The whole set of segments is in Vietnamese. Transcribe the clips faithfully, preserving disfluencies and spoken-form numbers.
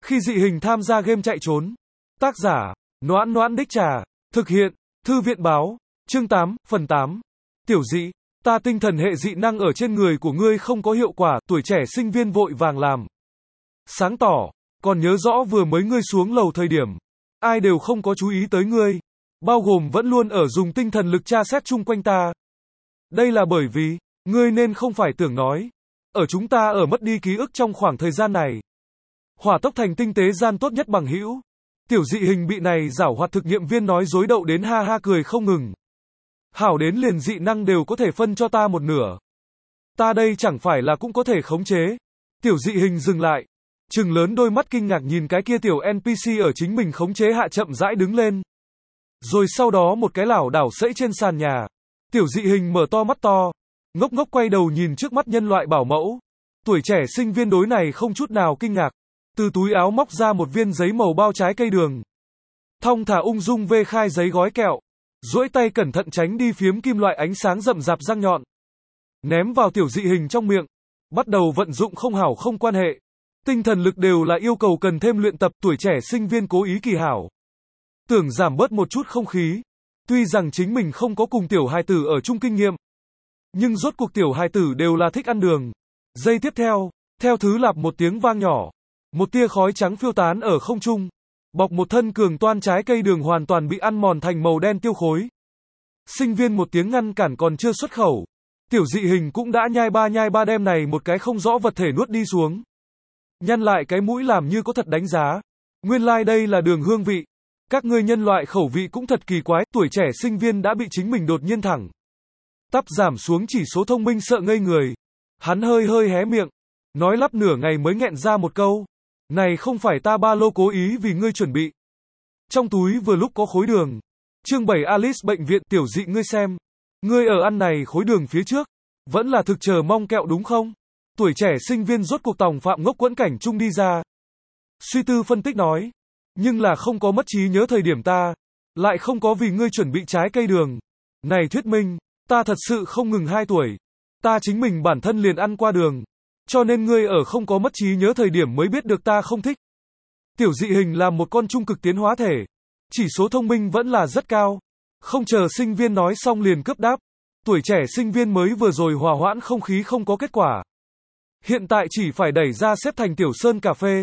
Khi dị hình tham gia game chạy trốn. Tác giả, Noãn Noãn Đích Trà. Thực hiện, Thư viện báo. Chương tám, phần tám. Tiểu dị, ta tinh thần hệ dị năng ở trên người của ngươi không có hiệu quả, tuổi trẻ sinh viên vội vàng làm. Sáng tỏ, còn nhớ rõ vừa mới ngươi xuống lầu thời điểm. Ai đều không có chú ý tới ngươi. Bao gồm vẫn luôn ở dùng tinh thần lực tra xét chung quanh ta. Đây là bởi vì, ngươi nên không phải tưởng nói. Ở chúng ta ở mất đi ký ức trong khoảng thời gian này. Hỏa tốc thành tinh tế gian tốt nhất bằng hữu. Tiểu dị hình bị này giảo hoạt thực nghiệm viên nói dối đậu đến ha ha cười không ngừng. Hảo đến liền dị năng đều có thể phân cho ta một nửa. Ta đây chẳng phải là cũng có thể khống chế. Tiểu dị hình dừng lại. Trừng lớn đôi mắt kinh ngạc nhìn cái kia tiểu en pê xê ở chính mình khống chế hạ chậm rãi đứng lên. Rồi sau đó một cái lảo đảo sẫy trên sàn nhà. Tiểu dị hình mở to mắt to. Ngốc ngốc quay đầu nhìn trước mắt nhân loại bảo mẫu. Tuổi trẻ sinh viên đối này không chút nào kinh ngạc. Từ túi áo móc ra một viên giấy màu bao trái cây đường. Thong thả ung dung vê khai giấy gói kẹo. Duỗi tay cẩn thận tránh đi phiếm kim loại ánh sáng rậm rạp răng nhọn. Ném vào tiểu dị hình trong miệng. Bắt đầu vận dụng không hảo không quan hệ. Tinh thần lực đều là yêu cầu cần thêm luyện tập, tuổi trẻ sinh viên cố ý kỳ hảo. Tưởng giảm bớt một chút không khí. Tuy rằng chính mình không có cùng tiểu hài tử ở chung kinh nghiệm. Nhưng rốt cuộc tiểu hài tử đều là thích ăn đường. Giây tiếp theo, theo thứ lạp một tiếng vang nhỏ. Một tia khói trắng phiêu tán ở không trung. Bọc một thân cường toan trái cây đường hoàn toàn bị ăn mòn thành màu đen tiêu khối. Sinh viên một tiếng ngăn cản còn chưa xuất khẩu. Tiểu dị hình cũng đã nhai ba nhai ba đem này một cái không rõ vật thể nuốt đi xuống. Nhăn lại cái mũi làm như có thật đánh giá. Nguyên lai like đây là đường hương vị. Các ngươi nhân loại khẩu vị cũng thật kỳ quái, tuổi trẻ sinh viên đã bị chính mình đột nhiên thẳng. Tắp giảm xuống chỉ số thông minh sợ ngây người. Hắn hơi hơi hé miệng. Nói lắp nửa ngày mới nghẹn ra một câu. Này không phải ta ba lô cố ý vì ngươi chuẩn bị. Trong túi vừa lúc có khối đường. Chương bảy Alice bệnh viện tiểu dị ngươi xem. Ngươi ở ăn này khối đường phía trước. Vẫn là thực chờ mong kẹo đúng không? Tuổi trẻ sinh viên rốt cuộc tòng phạm ngốc quẫn cảnh chung đi ra. Suy tư phân tích nói. Nhưng là không có mất trí nhớ thời điểm ta. Lại không có vì ngươi chuẩn bị trái cây đường. Này thuyết minh. Ta thật sự không ngừng hai tuổi. Ta chính mình bản thân liền ăn qua đường. Cho nên ngươi ở không có mất trí nhớ thời điểm mới biết được ta không thích. Tiểu dị hình là một con trung cực tiến hóa thể. Chỉ số thông minh vẫn là rất cao. Không chờ sinh viên nói xong liền cướp đáp. Tuổi trẻ sinh viên mới vừa rồi hòa hoãn không khí không có kết quả. Hiện tại chỉ phải đẩy ra xếp thành tiểu sơn cà phê.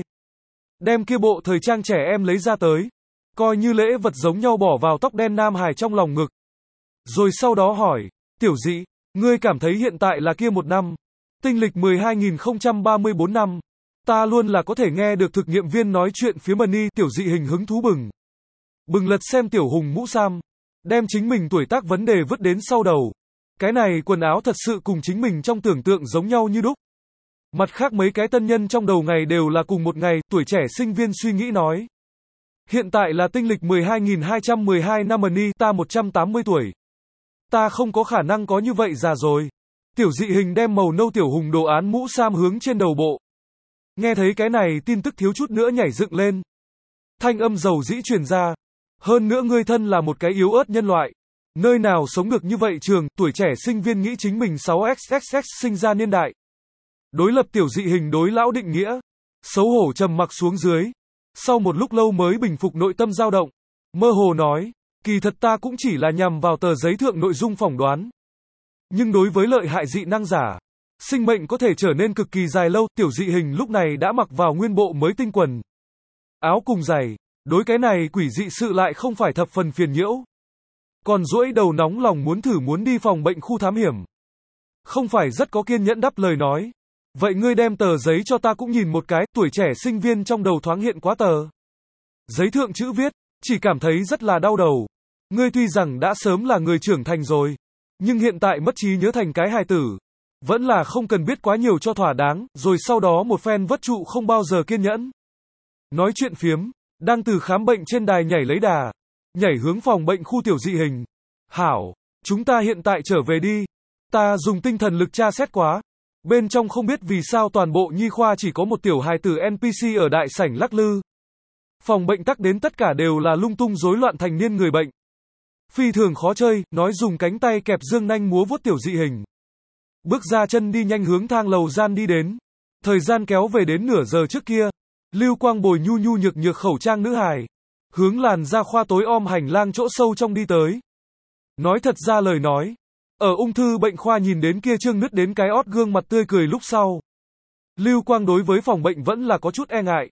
Đem kia bộ thời trang trẻ em lấy ra tới. Coi như lễ vật giống nhau bỏ vào tóc đen nam hài trong lòng ngực. Rồi sau đó hỏi. Tiểu dị, ngươi cảm thấy hiện tại là kia một năm. Tinh lịch mười hai nghìn không trăm ba mươi tư năm. Ta luôn là có thể nghe được thực nghiệm viên nói chuyện phía Mani, tiểu dị hình hứng thú bừng. Bừng lật xem tiểu hùng mũ sam. Đem chính mình tuổi tác vấn đề vứt đến sau đầu. Cái này quần áo thật sự cùng chính mình trong tưởng tượng giống nhau như đúc. Mặt khác mấy cái tân nhân trong đầu ngày đều là cùng một ngày, tuổi trẻ sinh viên suy nghĩ nói. Hiện tại là tinh lịch mười hai nghìn hai trăm mười hai năm Mani, ta một trăm tám mươi tuổi. Ta không có khả năng có như vậy già rồi. Tiểu dị hình đem màu nâu tiểu hùng đồ án mũ sam hướng trên đầu bộ. Nghe thấy cái này tin tức thiếu chút nữa nhảy dựng lên. Thanh âm dầu dĩ truyền ra. Hơn nữa ngươi thân là một cái yếu ớt nhân loại. Nơi nào sống được như vậy trường, tuổi trẻ sinh viên nghĩ chính mình sáu xx xx sinh ra niên đại. Đối lập tiểu dị hình đối lão định nghĩa. Xấu hổ trầm mặc xuống dưới. Sau một lúc lâu mới bình phục nội tâm dao động. Mơ hồ nói. Kỳ thật ta cũng chỉ là nhằm vào tờ giấy thượng nội dung phỏng đoán. Nhưng đối với lợi hại dị năng giả, sinh mệnh có thể trở nên cực kỳ dài lâu, tiểu dị hình lúc này đã mặc vào nguyên bộ mới tinh quần. Áo cùng giày, đối cái này quỷ dị sự lại không phải thập phần phiền nhiễu. Còn duỗi đầu nóng lòng muốn thử muốn đi phòng bệnh khu thám hiểm. Không phải rất có kiên nhẫn đáp lời nói. Vậy ngươi đem tờ giấy cho ta cũng nhìn một cái, tuổi trẻ sinh viên trong đầu thoáng hiện quá tờ. Giấy thượng chữ viết, chỉ cảm thấy rất là đau đầu. Ngươi tuy rằng đã sớm là người trưởng thành rồi. Nhưng hiện tại mất trí nhớ thành cái hài tử. Vẫn là không cần biết quá nhiều cho thỏa đáng, rồi sau đó một phen vất trụ không bao giờ kiên nhẫn. Nói chuyện phiếm, đang từ khám bệnh trên đài nhảy lấy đà. Nhảy hướng phòng bệnh khu tiểu dị hình. Hảo, chúng ta hiện tại trở về đi. Ta dùng tinh thần lực tra xét quá. Bên trong không biết vì sao toàn bộ nhi khoa chỉ có một tiểu hài tử en pê xê ở đại sảnh lắc lư. Phòng bệnh tắc đến tất cả đều là lung tung rối loạn thành niên người bệnh. Phi thường khó chơi, nói dùng cánh tay kẹp dương nanh múa vuốt tiểu dị hình. Bước ra chân đi nhanh hướng thang lầu gian đi đến. Thời gian kéo về đến nửa giờ trước kia. Lưu Quang bồi nhu nhu nhược nhược khẩu trang nữ hài, hướng làn da khoa tối om hành lang chỗ sâu trong đi tới. Nói thật ra lời nói, ở ung thư bệnh khoa nhìn đến kia trương nứt đến cái ót gương mặt tươi cười lúc sau. Lưu Quang đối với phòng bệnh vẫn là có chút e ngại.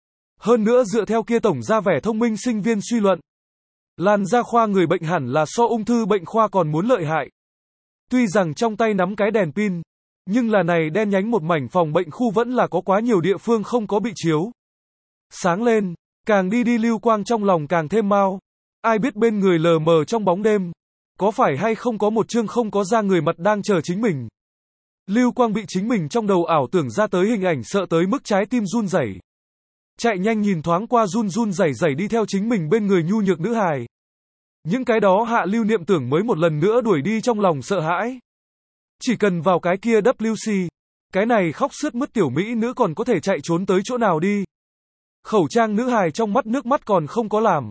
Hơn nữa dựa theo kia tổng ra vẻ thông minh sinh viên suy luận, làn da khoa người bệnh hẳn là so ung thư bệnh khoa còn muốn lợi hại. Tuy rằng trong tay nắm cái đèn pin, nhưng là này đen nhánh một mảnh phòng bệnh khu vẫn là có quá nhiều địa phương không có bị chiếu sáng lên, càng đi đi Lưu Quang trong lòng càng thêm mau. Ai biết bên người lờ mờ trong bóng đêm, có phải hay không có một chương không có da người mặt đang chờ chính mình. Lưu Quang bị chính mình trong đầu ảo tưởng ra tới hình ảnh sợ tới mức trái tim run rẩy. Chạy nhanh nhìn thoáng qua run run rẩy rẩy đi theo chính mình bên người nhu nhược nữ hài. Những cái đó hạ lưu niệm tưởng mới một lần nữa đuổi đi trong lòng sợ hãi. Chỉ cần vào cái kia W C, cái này khóc sướt mướt tiểu mỹ nữ còn có thể chạy trốn tới chỗ nào đi. Khẩu trang nữ hài trong mắt nước mắt còn không có làm.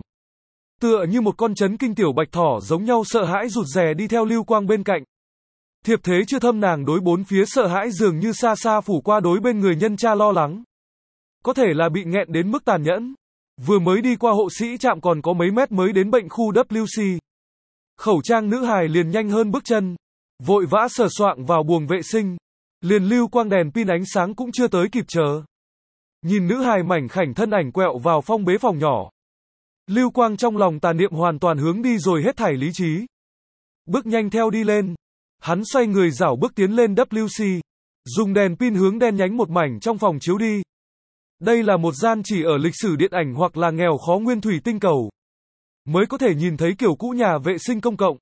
Tựa như một con chấn kinh tiểu bạch thỏ giống nhau sợ hãi rụt rè đi theo Lưu Quang bên cạnh. Thiệp thế chưa thâm nàng đối bốn phía sợ hãi dường như xa xa phủ qua đối bên người nhân cha lo lắng. Có thể là bị nghẹn đến mức tàn nhẫn. Vừa mới đi qua hộ sĩ trạm còn có mấy mét mới đến bệnh khu W C. Khẩu trang nữ hài liền nhanh hơn bước chân. Vội vã sờ soạng vào buồng vệ sinh. Liền Lưu Quang đèn pin ánh sáng cũng chưa tới kịp chờ. Nhìn nữ hài mảnh khảnh thân ảnh quẹo vào phong bế phòng nhỏ. Lưu Quang trong lòng tà niệm hoàn toàn hướng đi rồi hết thảy lý trí. Bước nhanh theo đi lên. Hắn xoay người rảo bước tiến lên W C. Dùng đèn pin hướng đen nhánh một mảnh trong phòng chiếu đi. Đây là một gian chỉ ở lịch sử điện ảnh hoặc là nghèo khó nguyên thủy tinh cầu mới có thể nhìn thấy kiểu cũ nhà vệ sinh công cộng.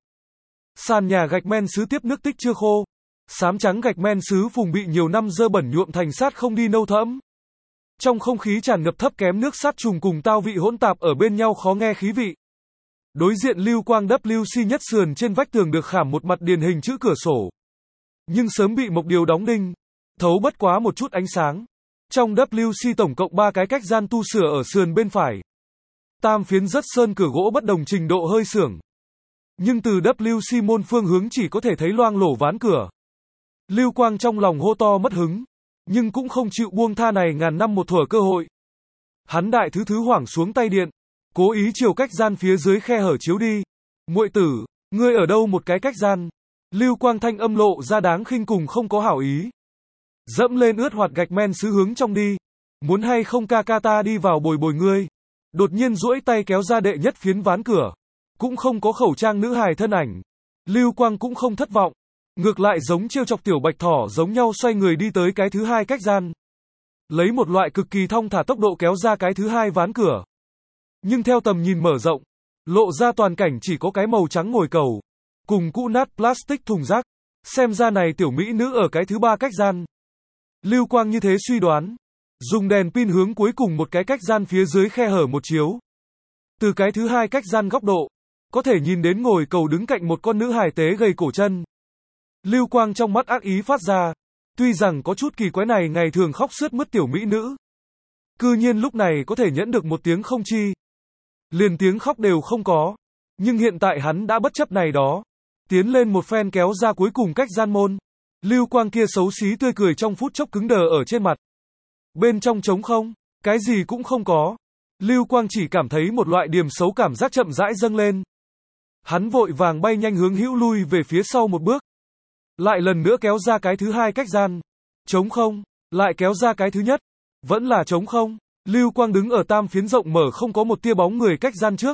Sàn nhà gạch men sứ tiếp nước tích chưa khô. Xám trắng gạch men sứ phùng bị nhiều năm dơ bẩn nhuộm thành sát không đi nâu thẫm. Trong không khí tràn ngập thấp kém nước sát trùng cùng tao vị hỗn tạp ở bên nhau khó nghe khí vị. Đối diện Lưu Quang W C nhất sườn trên vách tường được khảm một mặt điển hình chữ cửa sổ. Nhưng sớm bị mộc điều đóng đinh, thấu bất quá một chút ánh sáng. Trong W C tổng cộng ba cái cách gian tu sửa ở sườn bên phải. Tam phiến rất sơn cửa gỗ bất đồng trình độ hơi xưởng. Nhưng từ W C môn phương hướng chỉ có thể thấy loang lổ ván cửa. Lưu Quang trong lòng hô to mất hứng, nhưng cũng không chịu buông tha này ngàn năm một thuở cơ hội. Hắn đại thứ thứ hoảng xuống tay điện, cố ý chiều cách gian phía dưới khe hở chiếu đi. Muội tử, ngươi ở đâu một cái cách gian? Lưu Quang thanh âm lộ ra đáng khinh cùng không có hảo ý. Dẫm lên ướt hoạt gạch men sứ hướng trong đi. Muốn hay không ca ca ta đi vào bồi bồi ngươi. Đột nhiên duỗi tay kéo ra đệ nhất phiến ván cửa. Cũng không có khẩu trang nữ hài thân ảnh. Lưu Quang cũng không thất vọng. Ngược lại giống trêu chọc tiểu bạch thỏ giống nhau xoay người đi tới cái thứ hai cách gian. Lấy một loại cực kỳ thong thả tốc độ kéo ra cái thứ hai ván cửa. Nhưng theo tầm nhìn mở rộng, lộ ra toàn cảnh chỉ có cái màu trắng ngồi cầu. Cùng cũ nát plastic thùng rác. Xem ra này tiểu mỹ nữ ở cái thứ ba cách gian. Lưu Quang như thế suy đoán. Dùng đèn pin hướng cuối cùng một cái cách gian phía dưới khe hở một chiếu. Từ cái thứ hai cách gian góc độ, có thể nhìn đến ngồi cầu đứng cạnh một con nữ hài tế gầy cổ chân. Lưu Quang trong mắt ác ý phát ra. Tuy rằng có chút kỳ quái này ngày thường khóc sướt mướt tiểu mỹ nữ. Cư nhiên lúc này có thể nhẫn được một tiếng không chi. Liền tiếng khóc đều không có. Nhưng hiện tại hắn đã bất chấp này đó. Tiến lên một phen kéo ra cuối cùng cách gian môn. Lưu Quang kia xấu xí tươi cười trong phút chốc cứng đờ ở trên mặt. Bên trong trống không, cái gì cũng không có. Lưu Quang chỉ cảm thấy một loại điềm xấu cảm giác chậm rãi dâng lên. Hắn vội vàng bay nhanh hướng hữu lui về phía sau một bước. Lại lần nữa kéo ra cái thứ hai cách gian. Trống không, lại kéo ra cái thứ nhất. Vẫn là trống không. Lưu Quang đứng ở tam phiến rộng mở không có một tia bóng người cách gian trước.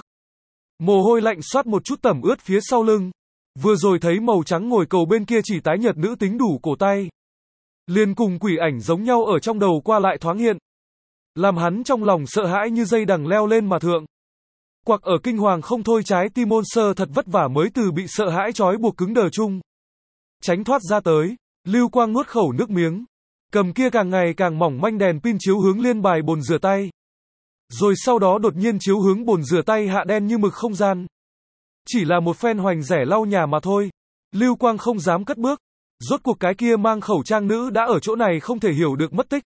Mồ hôi lạnh xoát một chút tẩm ướt phía sau lưng. Vừa rồi thấy màu trắng ngồi cầu bên kia chỉ tái nhợt nữ tính đủ cổ tay. Liền cùng quỷ ảnh giống nhau ở trong đầu qua lại thoáng hiện. Làm hắn trong lòng sợ hãi như dây đằng leo lên mà thượng. Quặc ở kinh hoàng không thôi trái tim môn sơ thật vất vả mới từ bị sợ hãi trói buộc cứng đờ chung. Tránh thoát ra tới, Lưu Quang nuốt khẩu nước miếng. Cầm kia càng ngày càng mỏng manh đèn pin chiếu hướng liên bài bồn rửa tay. Rồi sau đó đột nhiên chiếu hướng bồn rửa tay hạ đen như mực không gian. Chỉ là một phen hoành rẻ lau nhà mà thôi. Lưu Quang không dám cất bước. Rốt cuộc cái kia mang khẩu trang nữ đã ở chỗ này không thể hiểu được mất tích.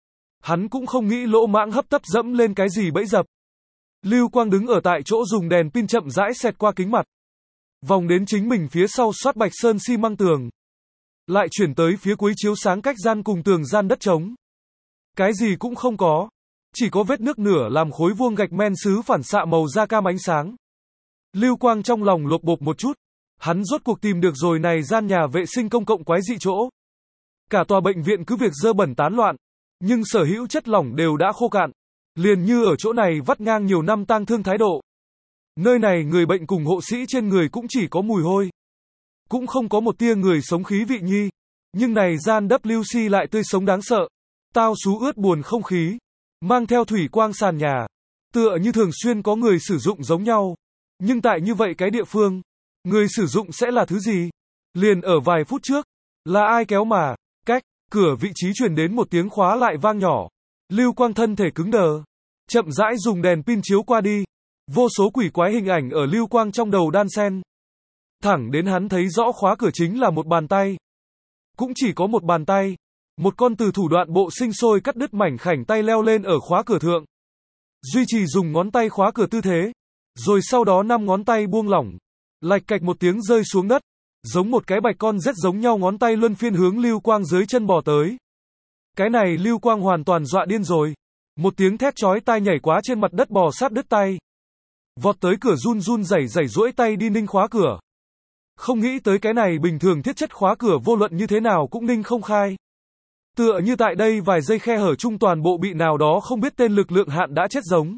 Hắn cũng không nghĩ lỗ mãng hấp tấp dẫm lên cái gì bẫy dập. Lưu Quang đứng ở tại chỗ dùng đèn pin chậm rãi xẹt qua kính mặt. Vòng đến chính mình phía sau soát bạch sơn xi măng tường. Lại chuyển tới phía cuối chiếu sáng cách gian cùng tường gian đất trống. Cái gì cũng không có. Chỉ có vết nước nửa làm khối vuông gạch men sứ phản xạ màu da cam ánh sáng. Lưu Quang trong lòng lột bột một chút. Hắn rốt cuộc tìm được rồi này gian nhà vệ sinh công cộng quái dị chỗ. Cả tòa bệnh viện cứ việc dơ bẩn tán loạn, nhưng sở hữu chất lỏng đều đã khô cạn. Liền như ở chỗ này vắt ngang nhiều năm tang thương thái độ. Nơi này người bệnh cùng hộ sĩ trên người cũng chỉ có mùi hôi. Cũng không có một tia người sống khí vị nhi. Nhưng này gian W C lại tươi sống đáng sợ. Tao xú ướt buồn không khí. Mang theo thủy quang sàn nhà. Tựa như thường xuyên có người sử dụng giống nhau. Nhưng tại như vậy cái địa phương, người sử dụng sẽ là thứ gì? Liền ở vài phút trước, là ai kéo mà, cách, cửa vị trí truyền đến một tiếng khóa lại vang nhỏ. Lưu Quang thân thể cứng đờ. Chậm rãi dùng đèn pin chiếu qua đi. Vô số quỷ quái hình ảnh ở Lưu Quang trong đầu đan xen. Thẳng đến hắn thấy rõ khóa cửa chính là một bàn tay. Cũng chỉ có một bàn tay. Một con từ thủ đoạn bộ sinh sôi cắt đứt mảnh khảnh tay leo lên ở khóa cửa thượng. Duy trì dùng ngón tay khóa cửa tư thế. Rồi sau đó năm ngón tay buông lỏng. Lạch cạch một tiếng rơi xuống đất. Giống một cái bạch con rất giống nhau ngón tay luân phiên hướng Lưu Quang dưới chân bò tới. Cái này Lưu Quang hoàn toàn dọa điên rồi. Một tiếng thét chói tai nhảy quá trên mặt đất bò sát đứt tay. Vọt tới cửa run run rẩy rẩy duỗi tay đi ninh khóa cửa. Không nghĩ tới cái này bình thường thiết chất khóa cửa vô luận như thế nào cũng ninh không khai. Tựa như tại đây vài giây khe hở chung toàn bộ bị nào đó không biết tên lực lượng hạn đã chết giống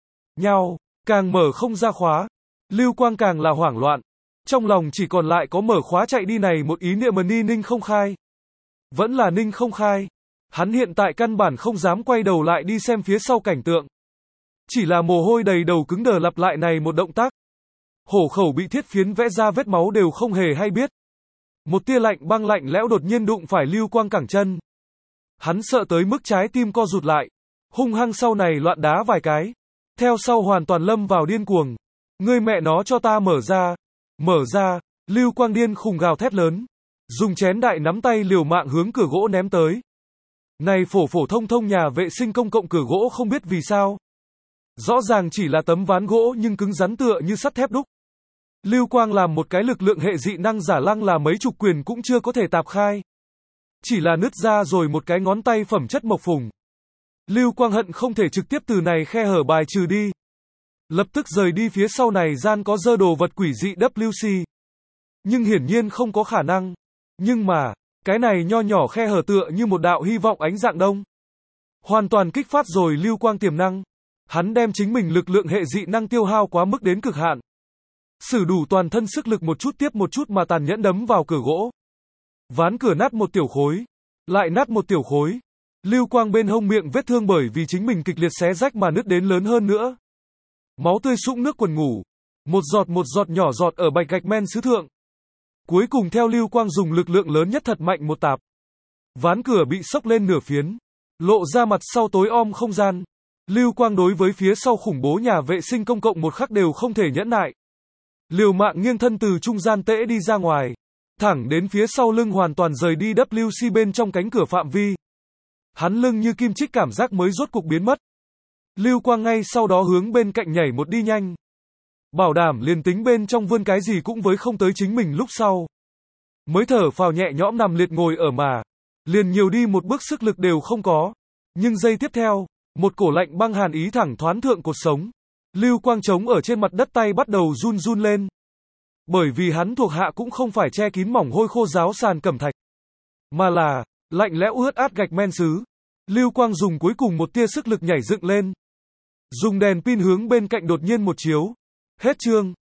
nhau, càng mở không ra khóa. Lưu Quang càng là hoảng loạn. Trong lòng chỉ còn lại có mở khóa chạy đi này một ý niệm mà ni ninh không khai. Vẫn là ninh không khai. Hắn hiện tại căn bản không dám quay đầu lại đi xem phía sau cảnh tượng. Chỉ là mồ hôi đầy đầu cứng đờ lặp lại này một động tác. Hổ khẩu bị thiết phiến vẽ ra vết máu đều không hề hay biết. Một tia lạnh băng lạnh lẽo đột nhiên đụng phải Lưu Quang cẳng chân. Hắn sợ tới mức trái tim co rụt lại. Hung hăng sau này loạn đá vài cái. Theo sau hoàn toàn lâm vào điên cuồng. Ngươi mẹ nó cho ta mở ra. Mở ra. Lưu Quang điên khùng gào thét lớn. Dùng chén đại nắm tay liều mạng hướng cửa gỗ ném tới. Này phổ phổ thông thông nhà vệ sinh công cộng cửa gỗ không biết vì sao. Rõ ràng chỉ là tấm ván gỗ nhưng cứng rắn tựa như sắt thép đúc. Lưu Quang làm một cái lực lượng hệ dị năng giả lăng là mấy chục quyền cũng chưa có thể tạp khai. Chỉ là nứt ra rồi một cái ngón tay phẩm chất mộc phùng. Lưu Quang hận không thể trực tiếp từ này khe hở bài trừ đi. Lập tức rời đi phía sau này gian có dơ đồ vật quỷ dị W C. Nhưng hiển nhiên không có khả năng. Nhưng mà, cái này nho nhỏ khe hở tựa như một đạo hy vọng ánh dạng đông. Hoàn toàn kích phát rồi Lưu Quang tiềm năng. Hắn đem chính mình lực lượng hệ dị năng tiêu hao quá mức đến cực hạn. Sử đủ toàn thân sức lực một chút tiếp một chút mà tàn nhẫn đấm vào cửa gỗ. Ván cửa nát một tiểu khối. Lại nát một tiểu khối. Lưu Quang bên hông miệng vết thương bởi vì chính mình kịch liệt xé rách mà nứt đến lớn hơn nữa. Máu tươi sũng nước quần ngủ. Một giọt một giọt nhỏ giọt ở bạch gạch men sứ thượng. Cuối cùng theo Lưu Quang dùng lực lượng lớn nhất thật mạnh một tạp. Ván cửa bị sốc lên nửa phiến. Lộ ra mặt sau tối om không gian. Lưu Quang đối với phía sau khủng bố nhà vệ sinh công cộng một khắc đều không thể nhẫn nại. Liều mạng nghiêng thân từ trung gian tễ đi ra ngoài. Thẳng đến phía sau lưng hoàn toàn rời đi W C bên trong cánh cửa phạm vi. Hắn lưng như kim chích cảm giác mới rốt cục biến mất. Lưu Quang ngay sau đó hướng bên cạnh nhảy một đi nhanh. Bảo đảm liền tính bên trong vươn cái gì cũng với không tới chính mình lúc sau. Mới thở phào nhẹ nhõm nằm liệt ngồi ở mà. Liền nhiều đi một bước sức lực đều không có. Nhưng giây tiếp theo, một cổ lạnh băng hàn ý thẳng thoán thượng cột sống. Lưu Quang trống ở trên mặt đất tay bắt đầu run run lên. Bởi vì hắn thuộc hạ cũng không phải che kín mỏng hôi khô ráo sàn cẩm thạch. Mà là, lạnh lẽo ướt át gạch men sứ. Lưu Quang dùng cuối cùng một tia sức lực nhảy dựng lên. Dùng đèn pin hướng bên cạnh đột nhiên một chiếu. Hết chương.